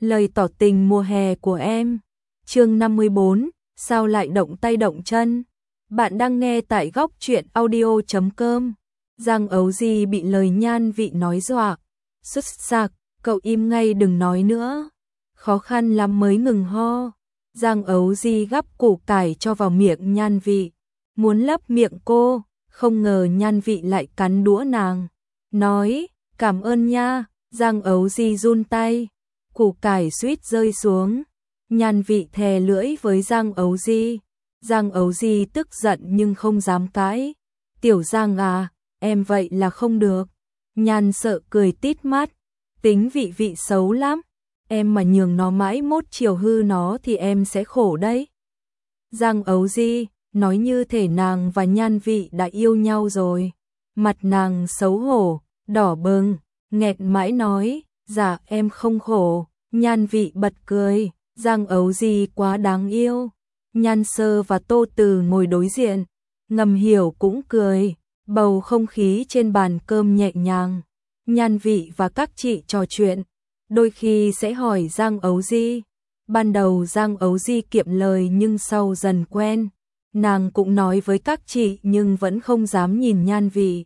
Lời tỏ tình mùa hè của em. Chương 54, sao lại động tay động chân? Bạn đang nghe tại góc truyện audio.com. Giang Ấu Di bị lời Nhan Vị nói dọa. Xuất sạc, cậu im ngay đừng nói nữa. Khó khăn lắm mới ngừng ho. Giang Ấu Di gắp củ cải cho vào miệng Nhan Vị. Muốn lấp miệng cô, không ngờ Nhan Vị lại cắn đũa nàng. Nói, cảm ơn nha. Giang Ấu Di run tay. Củ cải suýt rơi xuống. Nhan Vị thè lưỡi với Giang Ấu Di. Giang Ấu Di tức giận nhưng không dám cãi. Tiểu Giang à, em vậy là không được. Nhan Sợ cười tít mắt. Tính Vị Vị xấu lắm. Em mà nhường nó mãi mốt chiều hư nó thì em sẽ khổ đấy. Giang Ấu Di nói như thể nàng và Nhan Vị đã yêu nhau rồi. Mặt nàng xấu hổ, đỏ bừng, nghẹn mãi nói, dạ em không khổ. Nhan Vị bật cười, Giang Ấu Di quá đáng yêu. Nhan Sơ và Tô Từ ngồi đối diện, Ngầm Hiểu cũng cười, bầu không khí trên bàn cơm nhẹ nhàng. Nhan Vị và các chị trò chuyện, đôi khi sẽ hỏi Giang Ấu Di. Ban đầu Giang Ấu Di kiệm lời nhưng sau dần quen, nàng cũng nói với các chị nhưng vẫn không dám nhìn Nhan Vị.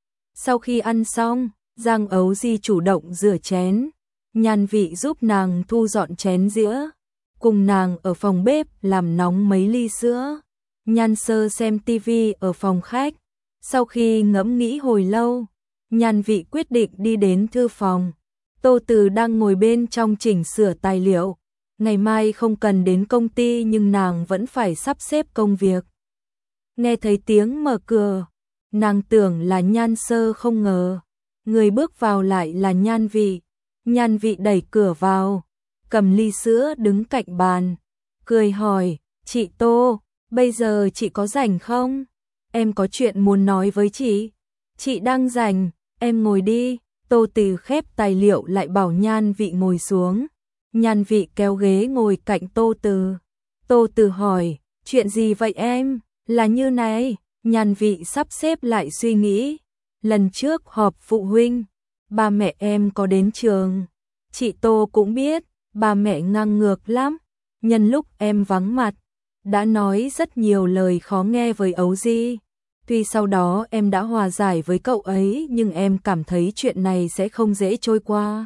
Sau khi ăn xong, Giang Ấu Di chủ động rửa chén, Nhan Vị giúp nàng thu dọn chén dĩa, cùng nàng ở phòng bếp làm nóng mấy ly sữa. Nhan Sơ xem tivi ở phòng khách, sau khi ngẫm nghĩ hồi lâu, Nhan Vị quyết định đi đến thư phòng. Tô Từ đang ngồi bên trong chỉnh sửa tài liệu, ngày mai không cần đến công ty nhưng nàng vẫn phải sắp xếp công việc. Nghe thấy tiếng mở cửa, nàng tưởng là Nhan Sơ không ngờ, người bước vào lại là Nhan Vị. Nhan Vị đẩy cửa vào, cầm ly sữa đứng cạnh bàn, cười hỏi, chị Tô, bây giờ chị có rảnh không? Em có chuyện muốn nói với chị. Chị đang rảnh, em ngồi đi. Tô Từ khép tài liệu lại bảo Nhan Vị ngồi xuống. Nhan Vị kéo ghế ngồi cạnh Tô Từ. Tô Từ hỏi, chuyện gì vậy em? Là như này, Nhan Vị sắp xếp lại suy nghĩ. Lần trước họp phụ huynh, ba mẹ em có đến trường. Chị Tô cũng biết, ba mẹ ngang ngược lắm. Nhân lúc em vắng mặt, đã nói rất nhiều lời khó nghe với Ấu Di. Tuy sau đó em đã hòa giải với cậu ấy nhưng em cảm thấy chuyện này sẽ không dễ trôi qua.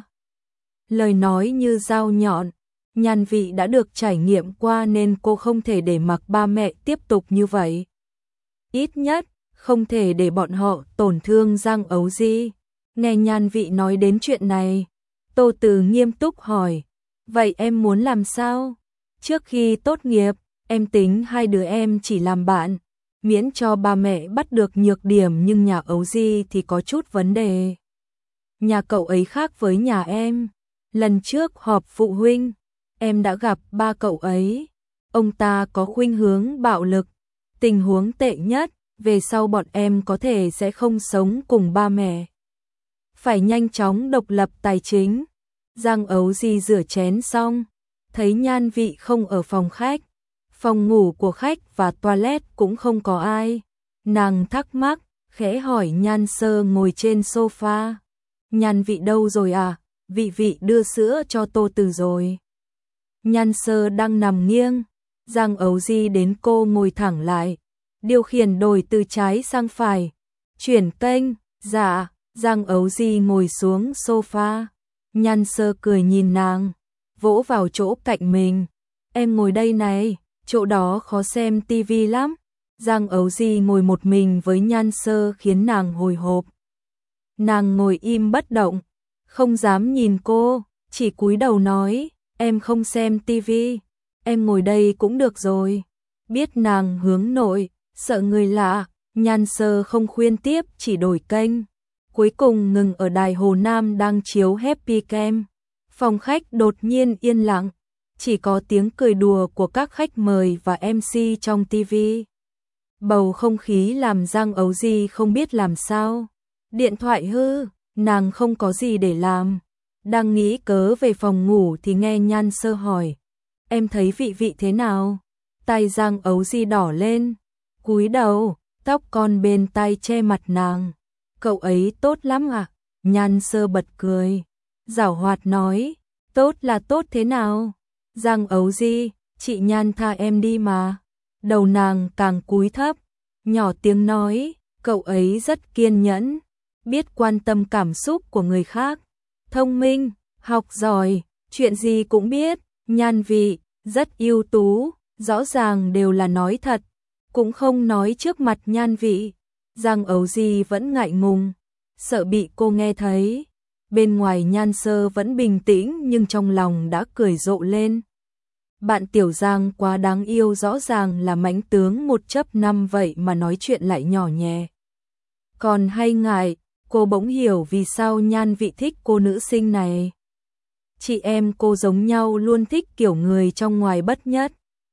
Lời nói như dao nhọn, Nhan Vị đã được trải nghiệm qua nên cô không thể để mặc ba mẹ tiếp tục như vậy. Ít nhất, không thể để bọn họ tổn thương Giang Ấu Di. Nghe Nhan Vị nói đến chuyện này, Tô Từ nghiêm túc hỏi, vậy em muốn làm sao? Trước khi tốt nghiệp, em tính hai đứa em chỉ làm bạn, miễn cho ba mẹ bắt được nhược điểm nhưng nhà Ấu Di thì có chút vấn đề. Nhà cậu ấy khác với nhà em. Lần trước họp phụ huynh, em đã gặp ba cậu ấy. Ông ta có khuynh hướng bạo lực. Tình huống tệ nhất, về sau bọn em có thể sẽ không sống cùng ba mẹ. Phải nhanh chóng độc lập tài chính. Giang Ấu Di rửa chén xong, thấy Nhan Vị không ở phòng khách. Phòng ngủ của khách và toilet cũng không có ai. Nàng thắc mắc, khẽ hỏi Nhan Sơ ngồi trên sofa. Nhan Vị đâu rồi à? Vị Vị đưa sữa cho Tô Từ rồi. Nhan Sơ đang nằm nghiêng. Giang Ấu Di đến cô ngồi thẳng lại. Điều khiển đổi từ trái sang phải. Chuyển kênh, dạ. Giang Ấu Di ngồi xuống sofa. Nhan Sơ cười nhìn nàng, vỗ vào chỗ cạnh mình. Em ngồi đây này. Chỗ đó khó xem tivi lắm. Giang Ấu Di ngồi một mình với Nhan Sơ khiến nàng hồi hộp. Nàng ngồi im bất động, không dám nhìn cô, chỉ cúi đầu nói, em không xem tivi, em ngồi đây cũng được rồi. Biết nàng hướng nội, sợ người lạ, Nhan Sơ không khuyên tiếp chỉ đổi kênh. Cuối cùng ngừng ở đài Hồ Nam đang chiếu Happy Cam. Phòng khách đột nhiên yên lặng. Chỉ có tiếng cười đùa của các khách mời và MC trong TV. Bầu không khí làm Giang Ấu Di không biết làm sao. Điện thoại hư, nàng không có gì để làm. Đang nghĩ cớ về phòng ngủ thì nghe Nhan Sơ hỏi. Em thấy Vị Vị thế nào? Tai Giang Ấu Di đỏ lên. Cúi đầu, tóc con bên tai che mặt nàng. Cậu ấy tốt lắm à? Nhan Sơ bật cười. Giảo hoạt nói. Tốt là tốt thế nào? Giang Ấu Di, chị Nhan tha em đi mà. Đầu nàng càng cúi thấp, nhỏ tiếng nói, cậu ấy rất kiên nhẫn, biết quan tâm cảm xúc của người khác, thông minh, học giỏi, chuyện gì cũng biết, Nhan Vị, rất ưu tú, rõ ràng đều là nói thật, cũng không nói trước mặt Nhan Vị. Giang Ấu Di vẫn ngại ngùng, sợ bị cô nghe thấy. Bên ngoài Nhan Sơ vẫn bình tĩnh nhưng trong lòng đã cười rộ lên. Bạn Tiểu Giang quá đáng yêu, rõ ràng là mãnh tướng 1/5 vậy mà nói chuyện lại nhỏ nhẹ. Còn hay ngại, cô bỗng hiểu vì sao Nhan Vị thích cô nữ sinh này. Chị em cô giống nhau, luôn thích kiểu người trong ngoài bất nhất.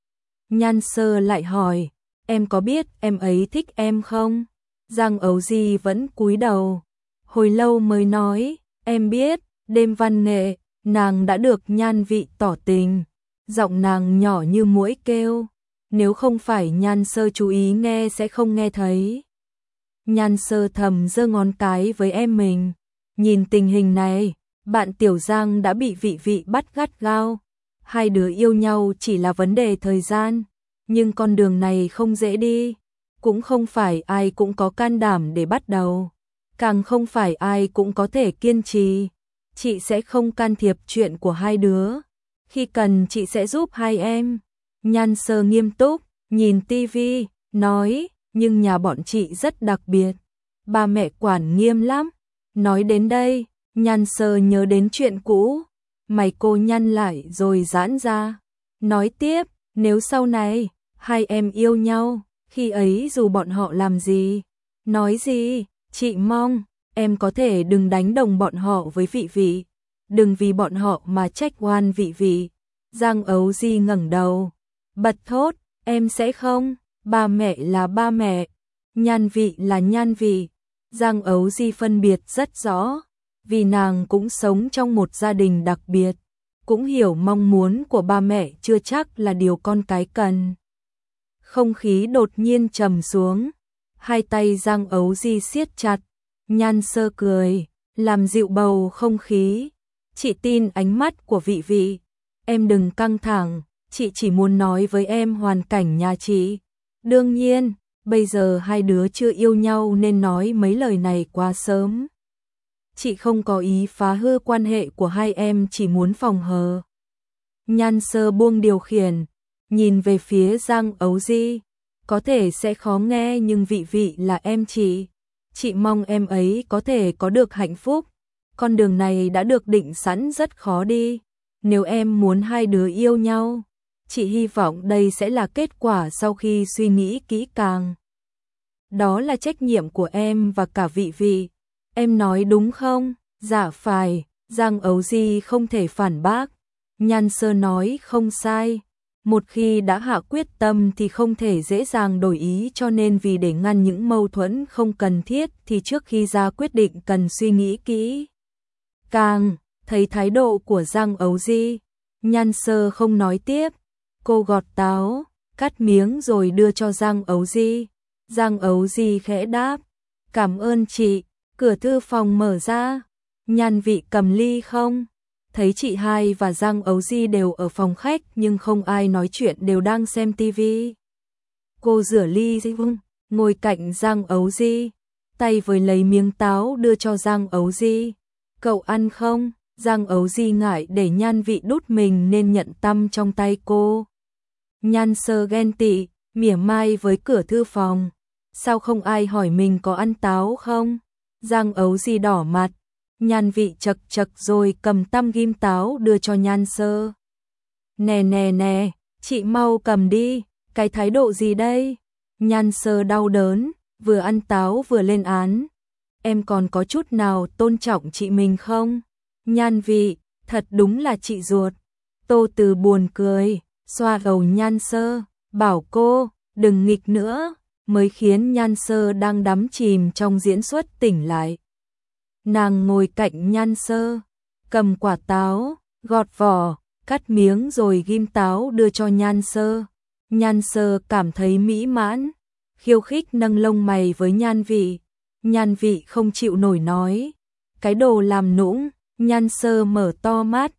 Nhan Sơ lại hỏi, em có biết em ấy thích em không? Giang Ấu Di vẫn cúi đầu, hồi lâu mới nói, em biết, đêm văn nghệ, nàng đã được Nhan Vị tỏ tình. Giọng nàng nhỏ như muỗi kêu, nếu không phải Nhan Sơ chú ý nghe sẽ không nghe thấy. Nhan Sơ thầm giơ ngón cái với em mình, nhìn tình hình này, bạn Tiểu Giang đã bị Vị Vị bắt gắt gao. Hai đứa yêu nhau chỉ là vấn đề thời gian, nhưng con đường này không dễ đi, cũng không phải ai cũng có can đảm để bắt đầu, càng không phải ai cũng có thể kiên trì. Chị sẽ không can thiệp chuyện của hai đứa, khi cần chị sẽ giúp hai em. Nhan Sơ nghiêm túc, nhìn tivi, nói, nhưng nhà bọn chị rất đặc biệt, ba mẹ quản nghiêm lắm. Nói đến đây, Nhan Sơ nhớ đến chuyện cũ, mày cô nhăn lại rồi giãn ra. Nói tiếp, nếu sau này, hai em yêu nhau, khi ấy dù bọn họ làm gì, nói gì, chị mong, em có thể đừng đánh đồng bọn họ với Vị Vị. Đừng vì bọn họ mà trách oan Vị Vị. Giang Ấu Di ngẩng đầu, bật thốt, em sẽ không, ba mẹ là ba mẹ, Nhan Vị là Nhan Vị. Giang Ấu Di phân biệt rất rõ, vì nàng cũng sống trong một gia đình đặc biệt, cũng hiểu mong muốn của ba mẹ chưa chắc là điều con cái cần. Không khí đột nhiên trầm xuống, hai tay Giang Ấu Di siết chặt, Nhan Sơ cười, làm dịu bầu không khí. Chị tin ánh mắt của Vị Vị, em đừng căng thẳng, chị chỉ muốn nói với em hoàn cảnh nhà chị. Đương nhiên, bây giờ hai đứa chưa yêu nhau nên nói mấy lời này quá sớm. Chị không có ý phá hư quan hệ của hai em, chỉ muốn phòng hờ. Nhan Sơ buông điều khiển, nhìn về phía Giang Ấu Di, có thể sẽ khó nghe nhưng Vị Vị là em chị mong em ấy có thể có được hạnh phúc. Con đường này đã được định sẵn rất khó đi, nếu em muốn hai đứa yêu nhau, chị hy vọng đây sẽ là kết quả sau khi suy nghĩ kỹ càng. Đó là trách nhiệm của em và cả Vị Vị. Em nói đúng không? Dạ phải. Giang Ấu Di không thể phản bác. Nhan Sơ nói không sai. Một khi đã hạ quyết tâm thì không thể dễ dàng đổi ý, cho nên vì để ngăn những mâu thuẫn không cần thiết thì trước khi ra quyết định cần suy nghĩ kỹ. Càng thấy thái độ của Giang Ấu Di, Nhan Sơ không nói tiếp. Cô gọt táo, cắt miếng rồi đưa cho Giang Ấu Di. Giang Ấu Di khẽ đáp, cảm ơn chị. Cửa thư phòng mở ra, Nhan Vị cầm ly không. Thấy chị hai và Giang Ấu Di đều ở phòng khách nhưng không ai nói chuyện, đều đang xem tivi. Cô rửa ly ngồi cạnh Giang Ấu Di, tay với lấy miếng táo đưa cho Giang Ấu Di. Cậu ăn không? Giang Ấu Di ngại để Nhan Vị đút mình nên nhận tăm trong tay cô. Nhan Sơ ghen tị, mỉa mai với cửa thư phòng. Sao không ai hỏi mình có ăn táo không? Giang Ấu Di đỏ mặt. Nhan Vị chật chật rồi cầm tăm ghim táo đưa cho Nhan Sơ. Nè nè nè, chị mau cầm đi, cái thái độ gì đây? Nhan Sơ đau đớn, vừa ăn táo vừa lên án. Em còn có chút nào tôn trọng chị mình không? Nhan Vị, thật đúng là chị ruột. Tô Từ buồn cười, xoa đầu Nhan Sơ, bảo cô, đừng nghịch nữa, mới khiến Nhan Sơ đang đắm chìm trong diễn xuất tỉnh lại. Nàng ngồi cạnh Nhan Sơ, cầm quả táo, gọt vỏ, cắt miếng rồi ghim táo đưa cho Nhan Sơ. Nhan Sơ cảm thấy mỹ mãn, khiêu khích nâng lông mày với Nhan Vị. Nhan Vị không chịu nổi nói, cái đồ làm nũng. Nhan Sơ mở to mắt,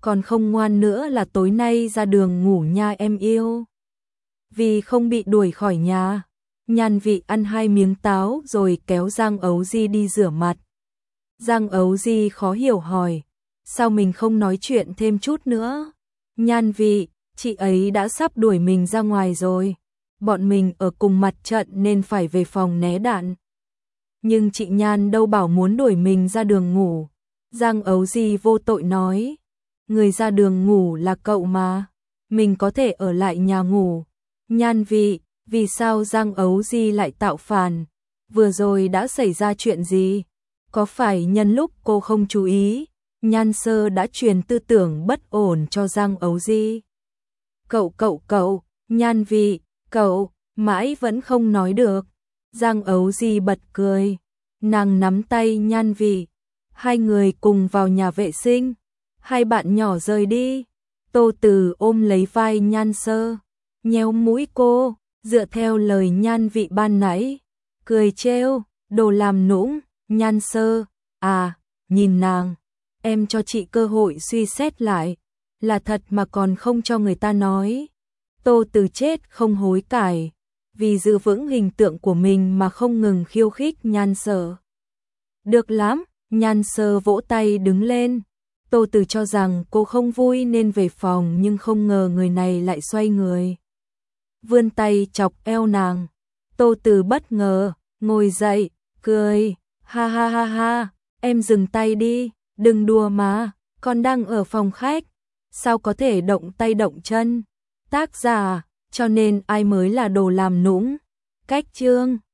còn không ngoan nữa là tối nay ra đường ngủ nha em yêu. Vì không bị đuổi khỏi nhà, Nhan Vị ăn 2 miếng táo rồi kéo Giang Ấu Di đi rửa mặt. Giang Ấu Di khó hiểu hỏi, sao mình không nói chuyện thêm chút nữa? Nhan Vị, chị ấy đã sắp đuổi mình ra ngoài rồi. Bọn mình ở cùng mặt trận nên phải về phòng né đạn. Nhưng chị Nhan đâu bảo muốn đuổi mình ra đường ngủ. Giang Ấu Di vô tội nói, người ra đường ngủ là cậu mà, mình có thể ở lại nhà ngủ. Nhan Vị, vì sao Giang Ấu Di lại tạo phản? Vừa rồi đã xảy ra chuyện gì? Có phải nhân lúc cô không chú ý, Nhan Sơ đã truyền tư tưởng bất ổn cho Giang Ấu Di? Cậu, Nhan Vị, cậu, mãi vẫn không nói được. Giang Ấu Di bật cười, nàng nắm tay Nhan Vị, hai người cùng vào nhà vệ sinh, hai bạn nhỏ rời đi. Tô Từ ôm lấy vai Nhan Sơ, nhéo mũi cô, dựa theo lời Nhan Vị ban nãy, cười trêu, đồ làm nũng. Nhan Sơ, à, nhìn nàng, em cho chị cơ hội suy xét lại, là thật mà còn không cho người ta nói. Tô Từ chết không hối cải, vì giữ vững hình tượng của mình mà không ngừng khiêu khích Nhan Sơ. Được lắm, Nhan Sơ vỗ tay đứng lên. Tô Từ cho rằng cô không vui nên về phòng, nhưng không ngờ người này lại xoay người, vươn tay chọc eo nàng. Tô Từ bất ngờ, ngồi dậy, cười, ha ha ha ha, em dừng tay đi, đừng đùa mà, con đang ở phòng khách, sao có thể động tay động chân. Tác giả, cho nên ai mới là đồ làm nũng. Cách chương